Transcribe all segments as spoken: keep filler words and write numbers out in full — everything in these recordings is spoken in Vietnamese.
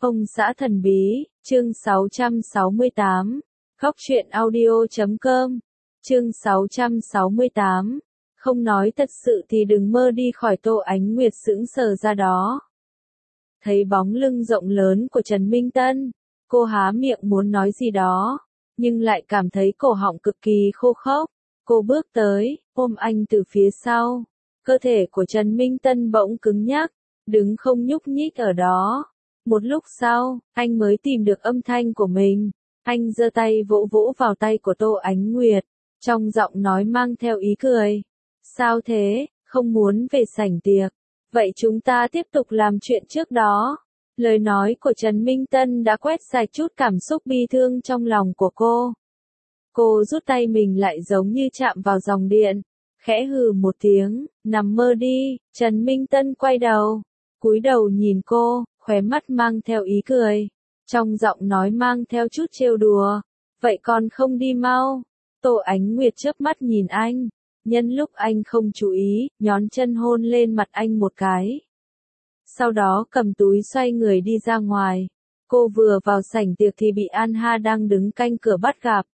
Ông xã thần bí, chương sáu trăm sáu mươi tám, khóc chuyện audio chấm com, chương sáu trăm sáu mươi tám, không nói thật sự thì đừng mơ đi khỏi. Tô Ánh Nguyệt sững sờ ra đó. Thấy bóng lưng rộng lớn của Trần Minh Tân, cô há miệng muốn nói gì đó, nhưng lại cảm thấy cổ họng cực kỳ khô khốc. Cô bước tới, ôm anh từ phía sau. Cơ thể của Trần Minh Tân bỗng cứng nhắc, đứng không nhúc nhích ở đó. Một lúc sau, anh mới tìm được âm thanh của mình. Anh giơ tay vỗ vỗ vào tay của Tô Ánh Nguyệt, trong giọng nói mang theo ý cười. Sao thế, không muốn về sảnh tiệc? Vậy chúng ta tiếp tục làm chuyện trước đó. Lời nói của Trần Minh Tân đã quét sạch chút cảm xúc bi thương trong lòng của cô. Cô rút tay mình lại giống như chạm vào dòng điện, khẽ hừ một tiếng, nằm mơ đi. Trần Minh Tân quay đầu, cúi đầu nhìn cô, khóe mắt mang theo ý cười, trong giọng nói mang theo chút trêu đùa. Vậy còn không đi mau? Tô Ánh Nguyệt chớp mắt nhìn anh, nhân lúc anh không chú ý, nhón chân hôn lên mặt anh một cái. Sau đó cầm túi xoay người đi ra ngoài. Cô vừa vào sảnh tiệc thì bị An Hạ đang đứng canh cửa bắt gặp.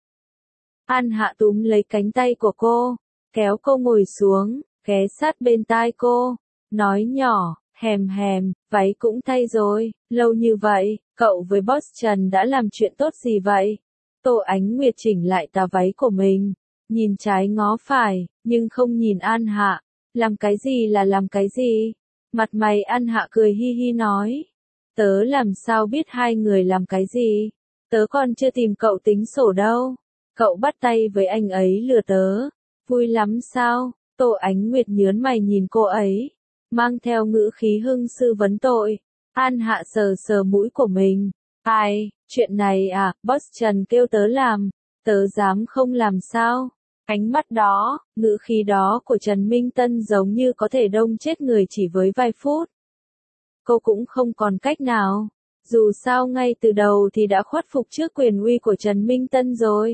An Hạ túm lấy cánh tay của cô, kéo cô ngồi xuống, ghé sát bên tai cô, nói nhỏ, hèm hèm, váy cũng thay rồi, lâu như vậy, cậu với boss Trần đã làm chuyện tốt gì vậy? Tô Ánh Nguyệt chỉnh lại tà váy của mình, nhìn trái ngó phải, nhưng không nhìn An Hạ. Làm cái gì là làm cái gì? Mặt mày An Hạ cười hi hi nói. Tớ làm sao biết hai người làm cái gì? Tớ còn chưa tìm cậu tính sổ đâu. Cậu bắt tay với anh ấy lừa tớ. Vui lắm sao? Tô Ánh Nguyệt nhớn mày nhìn cô ấy, mang theo ngữ khí hưng sư vấn tội. An Hạ sờ sờ mũi của mình. Ai, chuyện này à, boss Trần kêu tớ làm, tớ dám không làm sao? Ánh mắt đó, ngữ khí đó của Trần Minh Tân giống như có thể đông chết người chỉ với vài phút. Cô cũng không còn cách nào, dù sao ngay từ đầu thì đã khuất phục trước quyền uy của Trần Minh Tân rồi.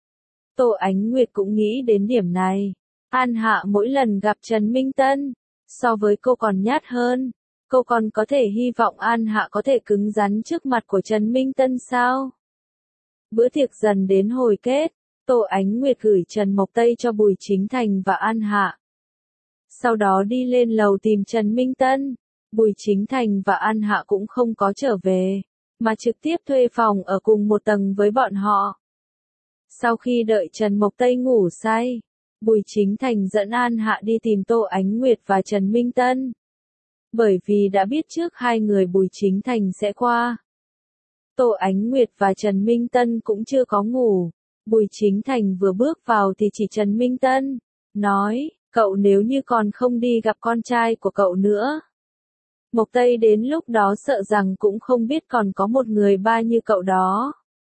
Tô Ánh Nguyệt cũng nghĩ đến điểm này. An Hạ mỗi lần gặp Trần Minh Tân, so với cô còn nhát hơn. Cô còn có thể hy vọng An Hạ có thể cứng rắn trước mặt của Trần Minh Tân sao? Bữa tiệc dần đến hồi kết, Tô Ánh Nguyệt gửi Trần Mộc Tây cho Bùi Chính Thành và An Hạ. Sau đó đi lên lầu tìm Trần Minh Tân. Bùi Chính Thành và An Hạ cũng không có trở về, mà trực tiếp thuê phòng ở cùng một tầng với bọn họ. Sau khi đợi Trần Mộc Tây ngủ say, Bùi Chính Thành dẫn An Hạ đi tìm Tô Ánh Nguyệt và Trần Minh Tân. Bởi vì đã biết trước hai người Bùi Chính Thành sẽ qua. Tô Ánh Nguyệt và Trần Minh Tân cũng chưa có ngủ. Bùi Chính Thành vừa bước vào thì chỉ Trần Minh Tân, nói, cậu nếu như còn không đi gặp con trai của cậu nữa. Mộc Tây đến lúc đó sợ rằng cũng không biết còn có một người ba như cậu đó.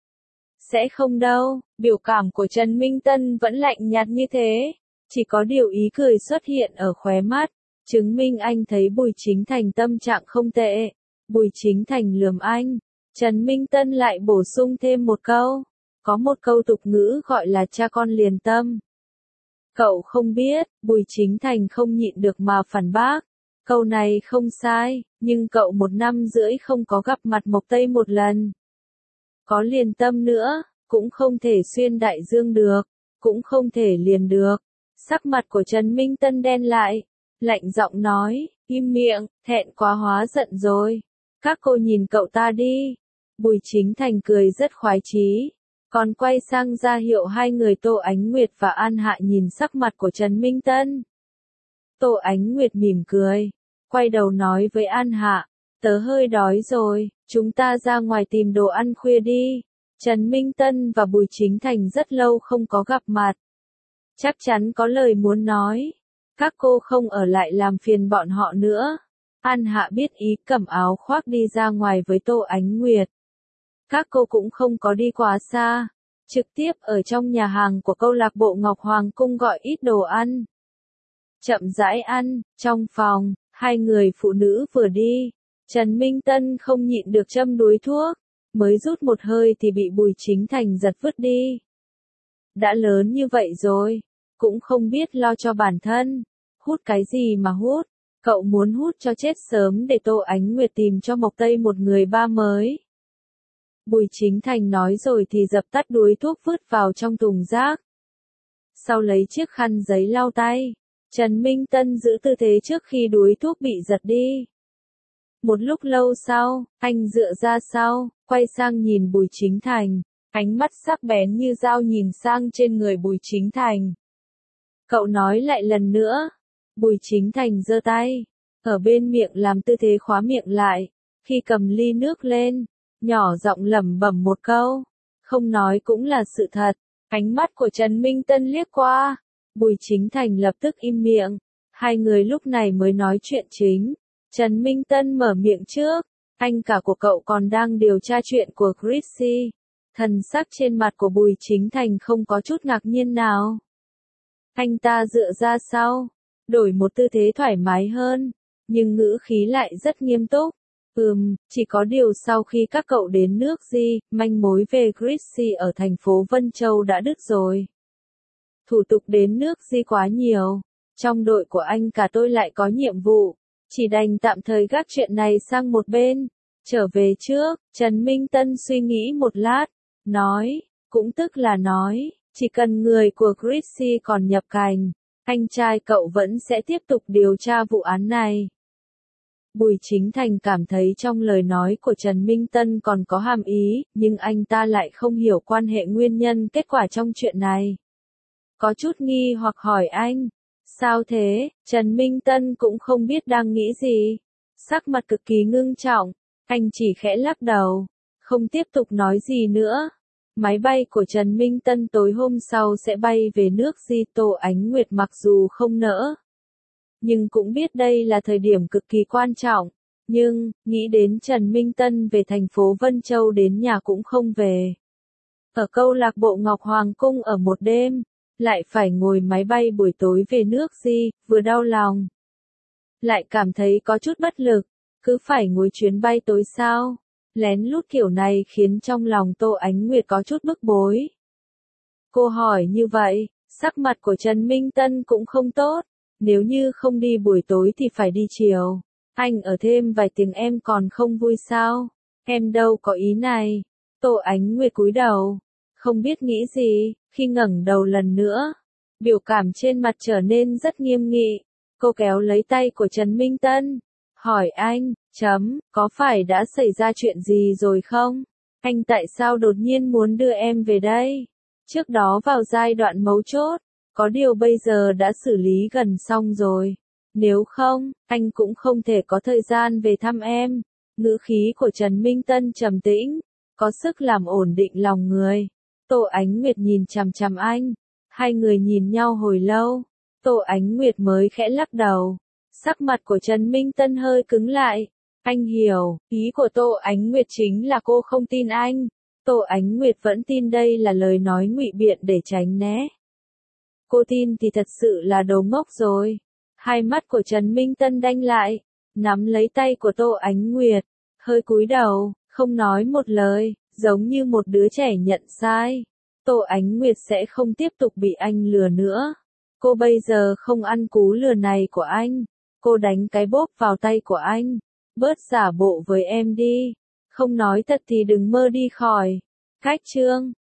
Sẽ không đâu, biểu cảm của Trần Minh Tân vẫn lạnh nhạt như thế, chỉ có điều ý cười xuất hiện ở khóe mắt, chứng minh anh thấy Bùi Chính Thành tâm trạng không tệ. Bùi Chính Thành lườm anh, Trần Minh Tân lại bổ sung thêm một câu, có một câu tục ngữ gọi là cha con liền tâm. Cậu không biết, Bùi Chính Thành không nhịn được mà phản bác, câu này không sai, nhưng cậu một năm rưỡi không có gặp mặt Mộc Tây một lần. Có liền tâm nữa, cũng không thể xuyên đại dương được, cũng không thể liền được. Sắc mặt của Trần Minh Tân đen lại, lạnh giọng nói, im miệng, thẹn quá hóa giận rồi. Các cô nhìn cậu ta đi. Bùi Chính Thành cười rất khoái chí, còn quay sang ra hiệu hai người Tô Ánh Nguyệt và An Hạ nhìn sắc mặt của Trần Minh Tân. Tô Ánh Nguyệt mỉm cười, quay đầu nói với An Hạ, tớ hơi đói rồi, chúng ta ra ngoài tìm đồ ăn khuya đi. Trần Minh Tân và Bùi Chính Thành rất lâu không có gặp mặt, chắc chắn có lời muốn nói. Các cô không ở lại làm phiền bọn họ nữa. An Hạ biết ý, cầm áo khoác đi ra ngoài với Tô Ánh Nguyệt. Các cô cũng không có đi quá xa, trực tiếp ở trong nhà hàng của câu lạc bộ Ngọc Hoàng Cung gọi ít đồ ăn. Chậm rãi ăn, trong phòng, hai người phụ nữ vừa đi, Trần Minh Tân không nhịn được châm đuối thuốc, mới rút một hơi thì bị Bùi Chính Thành giật vứt đi. Đã lớn như vậy rồi, cũng không biết lo cho bản thân, hút cái gì mà hút, Cậu muốn hút cho chết sớm để Tô Ánh Nguyệt tìm cho Mộc Tây một người ba mới. Bùi Chính Thành nói rồi thì dập tắt đuối thuốc vứt vào trong thùng rác. Sau lấy chiếc khăn giấy lau tay, Trần Minh Tân giữ tư thế trước khi đuối thuốc bị giật đi. Một lúc lâu sau, anh dựa ra sau, quay sang nhìn Bùi Chính Thành, ánh mắt sắc bén như dao nhìn sang trên người Bùi Chính Thành. Cậu nói lại lần nữa. Bùi Chính Thành giơ tay, ở bên miệng làm tư thế khóa miệng lại, khi cầm ly nước lên, nhỏ giọng lẩm bẩm một câu, không nói cũng là sự thật. Ánh mắt của Trần Minh Tân liếc qua, Bùi Chính Thành lập tức im miệng, hai người lúc này mới nói chuyện chính. Trần Minh Tân mở miệng trước, anh cả của cậu còn đang điều tra chuyện của Chrissy. Thần sắc trên mặt của Bùi Chính Thành không có chút ngạc nhiên nào. Anh ta dựa ra sau, đổi một tư thế thoải mái hơn, nhưng ngữ khí lại rất nghiêm túc. Ừm, chỉ có điều sau khi các cậu đến nước Di, manh mối về Chrissy ở thành phố Vân Châu đã đứt rồi. Thủ tục đến nước Di quá nhiều, trong đội của anh cả tôi lại có nhiệm vụ, chỉ đành tạm thời gác chuyện này sang một bên. Trở về trước, Trần Minh Tân suy nghĩ một lát, nói, cũng tức là nói, chỉ cần người của Chrissy còn nhập cảnh, anh trai cậu vẫn sẽ tiếp tục điều tra vụ án này. Bùi Chính Thành cảm thấy trong lời nói của Trần Minh Tân còn có hàm ý, nhưng anh ta lại không hiểu quan hệ nguyên nhân kết quả trong chuyện này. Có chút nghi hoặc hỏi anh, sao thế? Trần Minh Tân cũng không biết đang nghĩ gì. Sắc mặt cực kỳ ngưng trọng, anh chỉ khẽ lắc đầu, không tiếp tục nói gì nữa. Máy bay của Trần Minh Tân tối hôm sau sẽ bay về nước Di. Tô Ánh Nguyệt mặc dù không nỡ, nhưng cũng biết đây là thời điểm cực kỳ quan trọng. Nhưng, nghĩ đến Trần Minh Tân về thành phố Vân Châu đến nhà cũng không về. Ở câu lạc bộ Ngọc Hoàng Cung ở một đêm, lại phải ngồi máy bay buổi tối về nước Di, vừa đau lòng, lại cảm thấy có chút bất lực, cứ phải ngồi chuyến bay tối sao. Lén lút kiểu này khiến trong lòng Tô Ánh Nguyệt có chút bức bối. Cô hỏi như vậy, sắc mặt của Trần Minh Tân cũng không tốt. Nếu như không đi buổi tối thì phải đi chiều. Anh ở thêm vài tiếng em còn không vui sao? Em đâu có ý này. Tô Ánh Nguyệt cúi đầu, không biết nghĩ gì, khi ngẩng đầu lần nữa, biểu cảm trên mặt trở nên rất nghiêm nghị. Cô kéo lấy tay của Trần Minh Tân, hỏi anh, chấm, có phải đã xảy ra chuyện gì rồi không? Anh tại sao đột nhiên muốn đưa em về đây? Trước đó vào giai đoạn mấu chốt, có điều bây giờ đã xử lý gần xong rồi. Nếu không, anh cũng không thể có thời gian về thăm em. Ngữ khí của Trần Minh Tân trầm tĩnh, có sức làm ổn định lòng người. Tô Ánh Nguyệt nhìn chằm chằm anh. Hai người nhìn nhau hồi lâu. Tô Ánh Nguyệt mới khẽ lắc đầu. Sắc mặt của Trần Minh Tân hơi cứng lại. Anh hiểu, ý của Tô Ánh Nguyệt chính là cô không tin anh. Tô Ánh Nguyệt vẫn tin đây là lời nói ngụy biện để tránh né. Cô tin thì thật sự là đồ ngốc rồi. Hai mắt của Trần Minh Tân đanh lại, nắm lấy tay của Tô Ánh Nguyệt, hơi cúi đầu, không nói một lời, giống như một đứa trẻ nhận sai. Tô Ánh Nguyệt sẽ không tiếp tục bị anh lừa nữa. Cô bây giờ không ăn cú lừa này của anh. Cô đánh cái bóp vào tay của anh. Bớt giả bộ với em đi. Không nói thật thì đừng mơ đi khỏi. Cách chương